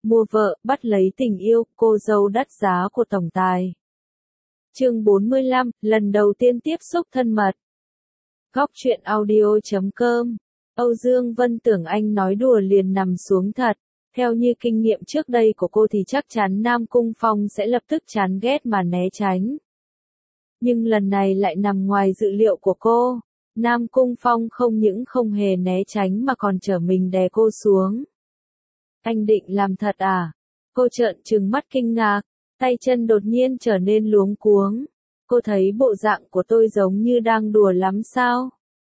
Mua vợ, bắt lấy tình yêu, cô dâu đắt giá của tổng tài. Chương 45, lần đầu tiên tiếp xúc thân mật. Góc truyện audio.com. Âu Dương Vân tưởng anh nói đùa liền nằm xuống thật. Theo như kinh nghiệm trước đây của cô thì chắc chắn Nam Cung Phong sẽ lập tức chán ghét mà né tránh. Nhưng lần này lại nằm ngoài dự liệu của cô. Nam Cung Phong không những không hề né tránh mà còn trở mình đè cô xuống. Anh định làm thật à? Cô trợn trừng mắt kinh ngạc, tay chân đột nhiên trở nên luống cuống. Cô thấy bộ dạng của tôi giống như đang đùa lắm sao?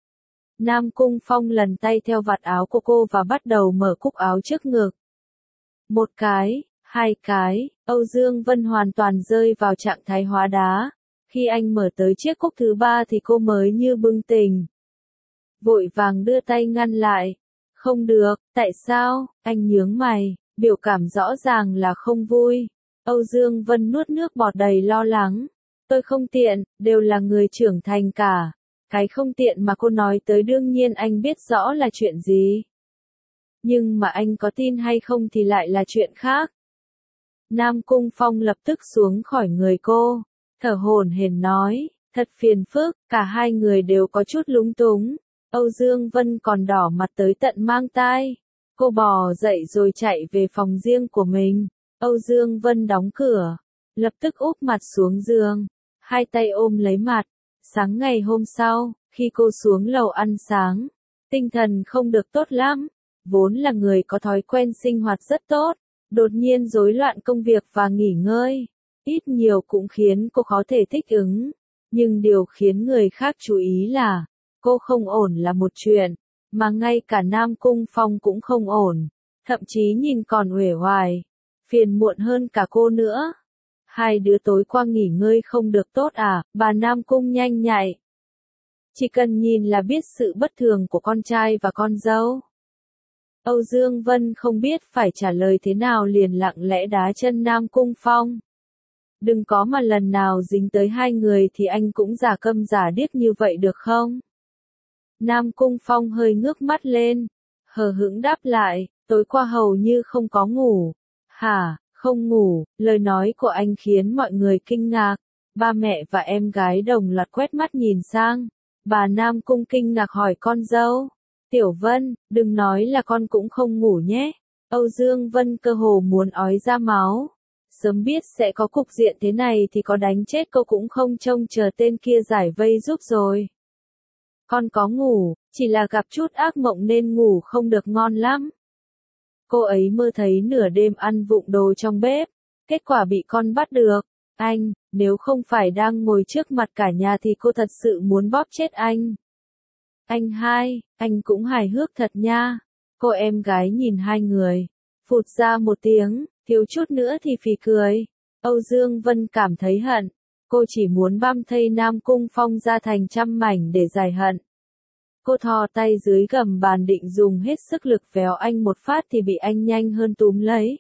Nam Cung Phong lần tay theo vạt áo của cô và bắt đầu mở cúc áo trước ngực. Một cái, hai cái, Âu Dương Vân hoàn toàn rơi vào trạng thái hóa đá. Khi anh mở tới chiếc cúc thứ ba thì cô mới như bừng tỉnh. Vội vàng đưa tay ngăn lại. Không được, tại sao? Anh nhướng mày, biểu cảm rõ ràng là không vui. Âu Dương Vân nuốt nước bọt đầy lo lắng. Tôi không tiện, đều là người trưởng thành cả. Cái không tiện mà cô nói tới đương nhiên anh biết rõ là chuyện gì. Nhưng mà anh có tin hay không thì lại là chuyện khác. Nam Cung Phong lập tức xuống khỏi người cô, thở hổn hển nói, thật phiền phức, cả hai người đều có chút lúng túng. Âu Dương Vân còn đỏ mặt tới tận mang tai. Cô bò dậy rồi chạy về phòng riêng của mình. Âu Dương Vân đóng cửa, lập tức úp mặt xuống giường, hai tay ôm lấy mặt. Sáng ngày hôm sau, khi cô xuống lầu ăn sáng, tinh thần không được tốt lắm. Vốn là người có thói quen sinh hoạt rất tốt, đột nhiên rối loạn công việc và nghỉ ngơi, ít nhiều cũng khiến cô khó thể thích ứng. Nhưng điều khiến người khác chú ý là, cô không ổn là một chuyện, mà ngay cả Nam Cung Phong cũng không ổn, thậm chí nhìn còn uể oải, phiền muộn hơn cả cô nữa. Hai đứa tối qua nghỉ ngơi không được tốt à? Bà Nam Cung nhanh nhạy. Chỉ cần nhìn là biết sự bất thường của con trai và con dâu. Âu Dương Vân không biết phải trả lời thế nào liền lặng lẽ đá chân Nam Cung Phong. Đừng có mà lần nào dính tới hai người thì anh cũng giả câm giả điếc như vậy được không? Nam Cung Phong hơi ngước mắt lên, hờ hững đáp lại, tối qua hầu như không có ngủ. Hả, không ngủ? Lời nói của anh khiến mọi người kinh ngạc. Ba mẹ và em gái đồng loạt quét mắt nhìn sang. Bà Nam Cung kinh ngạc hỏi con dâu. Tiểu Vân, đừng nói là con cũng không ngủ nhé. Âu Dương Vân cơ hồ muốn ói ra máu. Sớm biết sẽ có cục diện thế này thì có đánh chết cô cũng không trông chờ tên kia giải vây giúp rồi. Con có ngủ, chỉ là gặp chút ác mộng nên ngủ không được ngon lắm. Cô ấy mơ thấy nửa đêm ăn vụng đồ trong bếp, kết quả bị con bắt được. Anh, nếu không phải đang ngồi trước mặt cả nhà thì cô thật sự muốn bóp chết anh. Anh hai, anh cũng hài hước thật nha. Cô em gái nhìn hai người, phụt ra một tiếng, thiếu chút nữa thì phì cười. Âu Dương Vân cảm thấy hận, cô chỉ muốn băm thây Nam Cung Phong ra thành trăm mảnh để giải hận. Cô thò tay dưới gầm bàn định dùng hết sức lực véo anh một phát thì bị anh nhanh hơn túm lấy.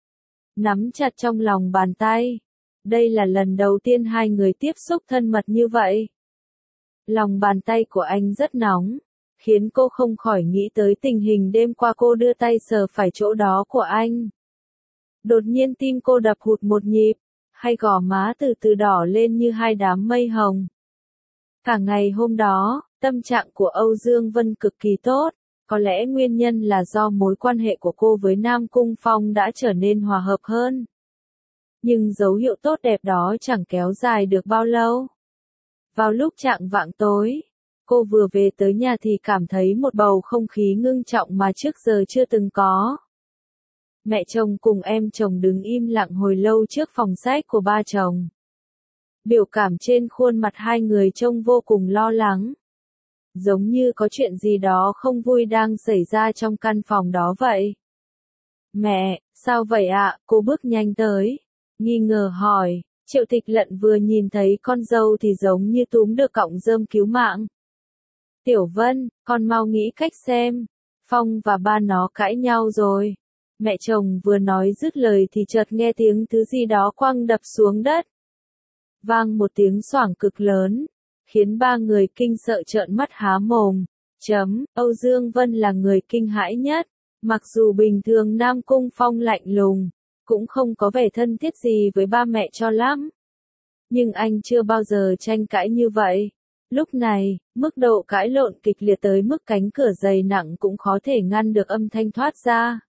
Nắm chặt trong lòng bàn tay. Đây là lần đầu tiên hai người tiếp xúc thân mật như vậy. Lòng bàn tay của anh rất nóng, khiến cô không khỏi nghĩ tới tình hình đêm qua cô đưa tay sờ phải chỗ đó của anh. Đột nhiên tim cô đập hụt một nhịp, hai gò má từ từ đỏ lên như hai đám mây hồng. Cả ngày hôm đó, tâm trạng của Âu Dương Vân cực kỳ tốt, có lẽ nguyên nhân là do mối quan hệ của cô với Nam Cung Phong đã trở nên hòa hợp hơn. Nhưng dấu hiệu tốt đẹp đó chẳng kéo dài được bao lâu. Vào lúc chạng vạng tối, cô vừa về tới nhà thì cảm thấy một bầu không khí ngưng trọng mà trước giờ chưa từng có. Mẹ chồng cùng em chồng đứng im lặng hồi lâu trước phòng sách của ba chồng. Biểu cảm trên khuôn mặt hai người trông vô cùng lo lắng. Giống như có chuyện gì đó không vui đang xảy ra trong căn phòng đó vậy. Mẹ, sao vậy ạ? Cô bước nhanh tới, nghi ngờ hỏi. Triệu Tịch Lận vừa nhìn thấy con dâu thì giống như túm được cọng rơm cứu mạng. Tiểu Vân, con mau nghĩ cách xem. Phong và ba nó cãi nhau rồi. Mẹ chồng vừa nói dứt lời thì chợt nghe tiếng thứ gì đó quăng đập xuống đất. Vang một tiếng xoảng cực lớn, khiến ba người kinh sợ trợn mắt há mồm. Âu Dương Vân là người kinh hãi nhất. Mặc dù bình thường Nam Cung Phong lạnh lùng, cũng không có vẻ thân thiết gì với ba mẹ cho lắm. Nhưng anh chưa bao giờ tranh cãi như vậy. Lúc này, mức độ cãi lộn kịch liệt tới mức cánh cửa dày nặng cũng khó thể ngăn được âm thanh thoát ra.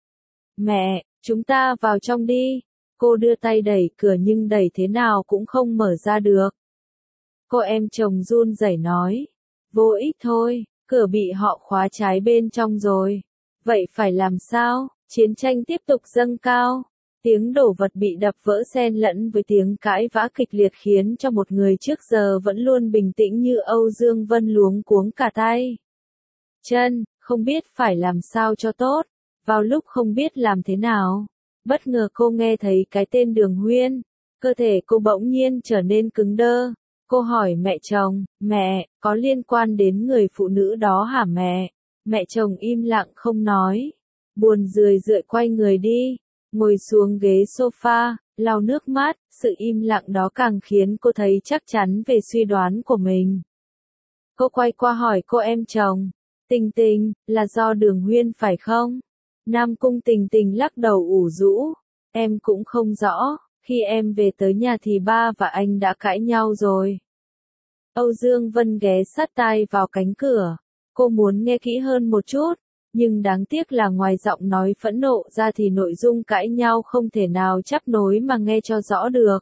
Mẹ, chúng ta vào trong đi. Cô đưa tay đẩy cửa nhưng đẩy thế nào cũng không mở ra được. Cô em chồng run rẩy nói. Vô ích thôi, cửa bị họ khóa trái bên trong rồi. Vậy phải làm sao? Chiến tranh tiếp tục dâng cao. Tiếng đổ vật bị đập vỡ xen lẫn với tiếng cãi vã kịch liệt khiến cho một người trước giờ vẫn luôn bình tĩnh như Âu Dương Vân luống cuống cả tay chân, không biết phải làm sao cho tốt. Vào lúc không biết làm thế nào, bất ngờ cô nghe thấy cái tên Đường Huyên. Cơ thể cô bỗng nhiên trở nên cứng đơ. Cô hỏi mẹ chồng, mẹ, có liên quan đến người phụ nữ đó hả mẹ? Mẹ chồng im lặng không nói. Buồn rười rượi quay người đi, ngồi xuống ghế sofa, lau nước mắt. Sự im lặng đó càng khiến cô thấy chắc chắn về suy đoán của mình. Cô quay qua hỏi cô em chồng, Tình Tình, là do Đường Huyên phải không? Nam Cung Tình Tình lắc đầu ủ rũ, em cũng không rõ, khi em về tới nhà thì ba và anh đã cãi nhau rồi. Âu Dương Vân ghé sát tai vào cánh cửa, cô muốn nghe kỹ hơn một chút, nhưng đáng tiếc là ngoài giọng nói phẫn nộ ra thì nội dung cãi nhau không thể nào chắp nối mà nghe cho rõ được.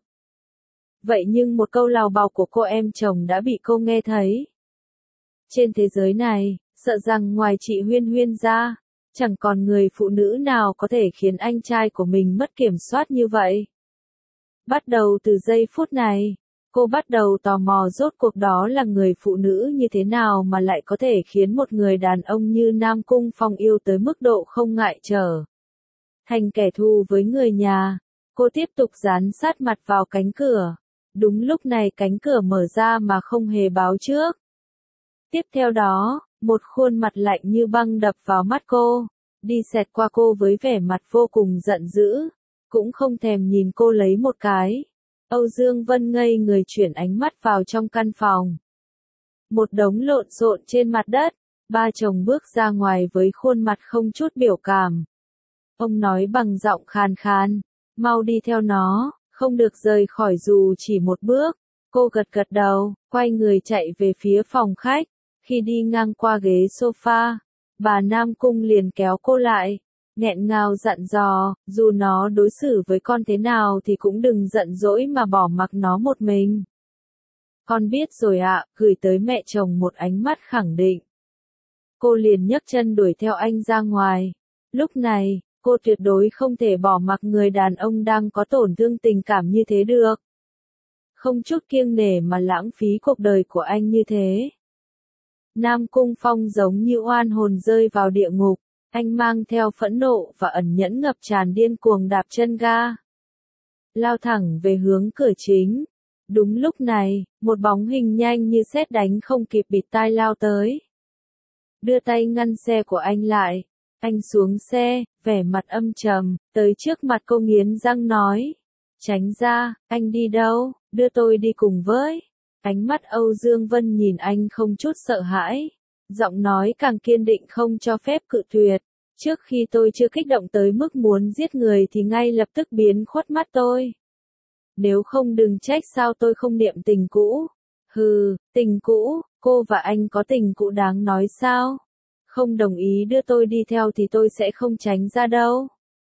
Vậy nhưng một câu lào bào của cô em chồng đã bị cô nghe thấy. Trên thế giới này, sợ rằng ngoài chị Huyên Huyên ra, chẳng còn người phụ nữ nào có thể khiến anh trai của mình mất kiểm soát như vậy. Bắt đầu từ giây phút này, cô bắt đầu tò mò rốt cuộc đó là người phụ nữ như thế nào mà lại có thể khiến một người đàn ông như Nam Cung Phong yêu tới mức độ không ngại trở thành kẻ thù với người nhà. Cô tiếp tục dán sát mặt vào cánh cửa. Đúng lúc này cánh cửa mở ra mà không hề báo trước. Tiếp theo đó, một khuôn mặt lạnh như băng đập vào mắt cô, đi xẹt qua cô với vẻ mặt vô cùng giận dữ, cũng không thèm nhìn cô lấy một cái. Âu Dương Vân ngây người chuyển ánh mắt vào trong căn phòng. Một đống lộn xộn trên mặt đất, ba chồng bước ra ngoài với khuôn mặt không chút biểu cảm. Ông nói bằng giọng khàn khàn, mau đi theo nó, không được rời khỏi dù chỉ một bước. Cô gật gật đầu, quay người chạy về phía phòng khách. Khi đi ngang qua ghế sofa, bà Nam Cung liền kéo cô lại, nghẹn ngào dặn dò, dù nó đối xử với con thế nào thì cũng đừng giận dỗi mà bỏ mặc nó một mình. Con biết rồi ạ, gửi tới mẹ chồng một ánh mắt khẳng định. Cô liền nhấc chân đuổi theo anh ra ngoài. Lúc này, cô tuyệt đối không thể bỏ mặc người đàn ông đang có tổn thương tình cảm như thế được. Không chút kiêng nể mà lãng phí cuộc đời của anh như thế. Nam Cung Phong giống như oan hồn rơi vào địa ngục, anh mang theo phẫn nộ và ẩn nhẫn ngập tràn điên cuồng đạp chân ga. Lao thẳng về hướng cửa chính. Đúng lúc này, một bóng hình nhanh như sét đánh không kịp bịt tai lao tới. Đưa tay ngăn xe của anh lại. Anh xuống xe, vẻ mặt âm trầm, tới trước mặt cô nghiến răng nói. Tránh ra, anh đi đâu, đưa tôi đi cùng với. Ánh mắt Âu Dương Vân nhìn anh không chút sợ hãi. Giọng nói càng kiên định không cho phép cự tuyệt. Trước khi tôi chưa kích động tới mức muốn giết người thì ngay lập tức biến khuất mắt tôi. Nếu không đừng trách sao tôi không niệm tình cũ. Hừ, tình cũ, cô và anh có tình cũ đáng nói sao? Không đồng ý đưa tôi đi theo thì tôi sẽ không tránh ra đâu.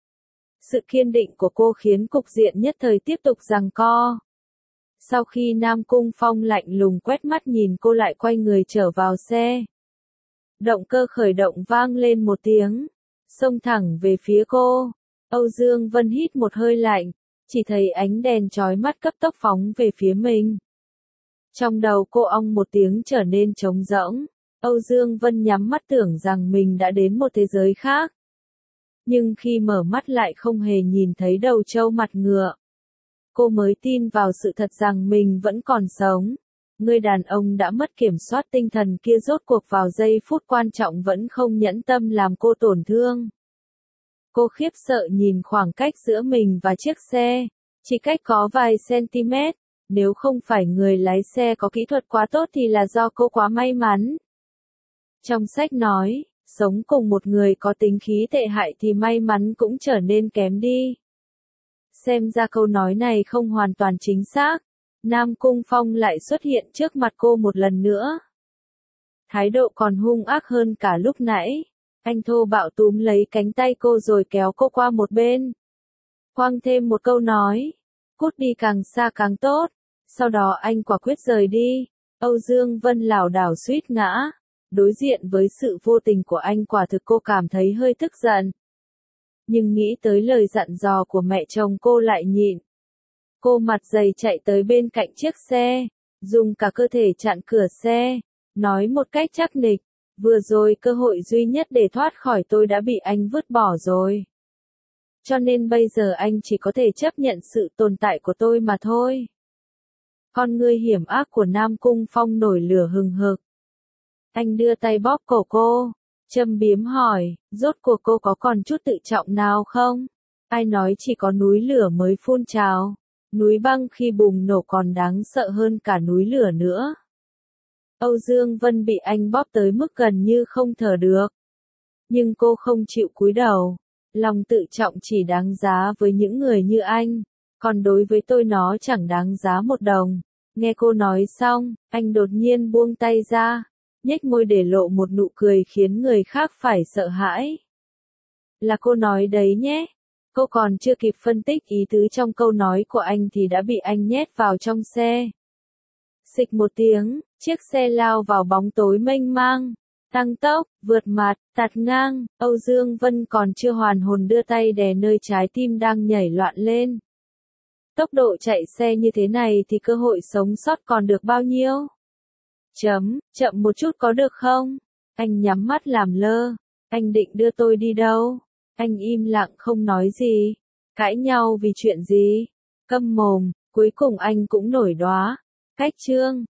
Sự kiên định của cô khiến cục diện nhất thời tiếp tục giằng co. Sau khi Nam Cung Phong lạnh lùng quét mắt nhìn cô lại quay người trở vào xe. Động cơ khởi động vang lên một tiếng, xông thẳng về phía cô. Âu Dương Vân hít một hơi lạnh, chỉ thấy ánh đèn chói mắt cấp tốc phóng về phía mình. Trong đầu cô ong một tiếng trở nên trống rỗng. Âu Dương Vân nhắm mắt tưởng rằng mình đã đến một thế giới khác. Nhưng khi mở mắt lại không hề nhìn thấy đầu trâu mặt ngựa. Cô mới tin vào sự thật rằng mình vẫn còn sống. Người đàn ông đã mất kiểm soát tinh thần kia rốt cuộc vào giây phút quan trọng vẫn không nhẫn tâm làm cô tổn thương. Cô khiếp sợ nhìn khoảng cách giữa mình và chiếc xe. Chỉ cách có vài cm. Nếu không phải người lái xe có kỹ thuật quá tốt thì là do cô quá may mắn. Trong sách nói, sống cùng một người có tính khí tệ hại thì may mắn cũng trở nên kém đi. Xem ra câu nói này không hoàn toàn chính xác. Nam Cung Phong lại xuất hiện trước mặt cô một lần nữa. Thái độ còn hung ác hơn cả lúc nãy. Anh thô bạo túm lấy cánh tay cô rồi kéo cô qua một bên. Quăng thêm một câu nói. Cút đi càng xa càng tốt. Sau đó anh quả quyết rời đi. Âu Dương Vân lảo đảo suýt ngã. Đối diện với sự vô tình của anh quả thực cô cảm thấy hơi tức giận. Nhưng nghĩ tới lời dặn dò của mẹ chồng cô lại nhịn. Cô mặt dày chạy tới bên cạnh chiếc xe, dùng cả cơ thể chặn cửa xe, nói một cách chắc nịch, vừa rồi cơ hội duy nhất để thoát khỏi tôi đã bị anh vứt bỏ rồi. Cho nên bây giờ anh chỉ có thể chấp nhận sự tồn tại của tôi mà thôi. Con ngươi hiểm ác của Nam Cung Phong nổi lửa hừng hực. Anh đưa tay bóp cổ cô, châm biếm hỏi, rốt cuộc cô có còn chút tự trọng nào không? Ai nói chỉ có núi lửa mới phun trào, núi băng khi bùng nổ còn đáng sợ hơn cả núi lửa nữa. Âu Dương Vân bị anh bóp tới mức gần như không thở được. Nhưng cô không chịu cúi đầu, lòng tự trọng chỉ đáng giá với những người như anh, còn đối với tôi nó chẳng đáng giá một đồng. Nghe cô nói xong, anh đột nhiên buông tay ra, nhếch môi để lộ một nụ cười khiến người khác phải sợ hãi. Là cô nói đấy nhé. Cô còn chưa kịp phân tích ý tứ trong câu nói của anh thì đã bị anh nhét vào trong xe. Xịch một tiếng, chiếc xe lao vào bóng tối mênh mang, tăng tốc, vượt mặt, tạt ngang. Âu Dương Vân còn chưa hoàn hồn đưa tay đè nơi trái tim đang nhảy loạn lên. Tốc độ chạy xe như thế này thì cơ hội sống sót còn được bao nhiêu? Chậm một chút có được không? Anh nhắm mắt làm lơ. Anh định đưa tôi đi đâu? Anh im lặng không nói gì. Cãi nhau vì chuyện gì? Câm mồm, cuối cùng anh cũng nổi đoá. Cách chương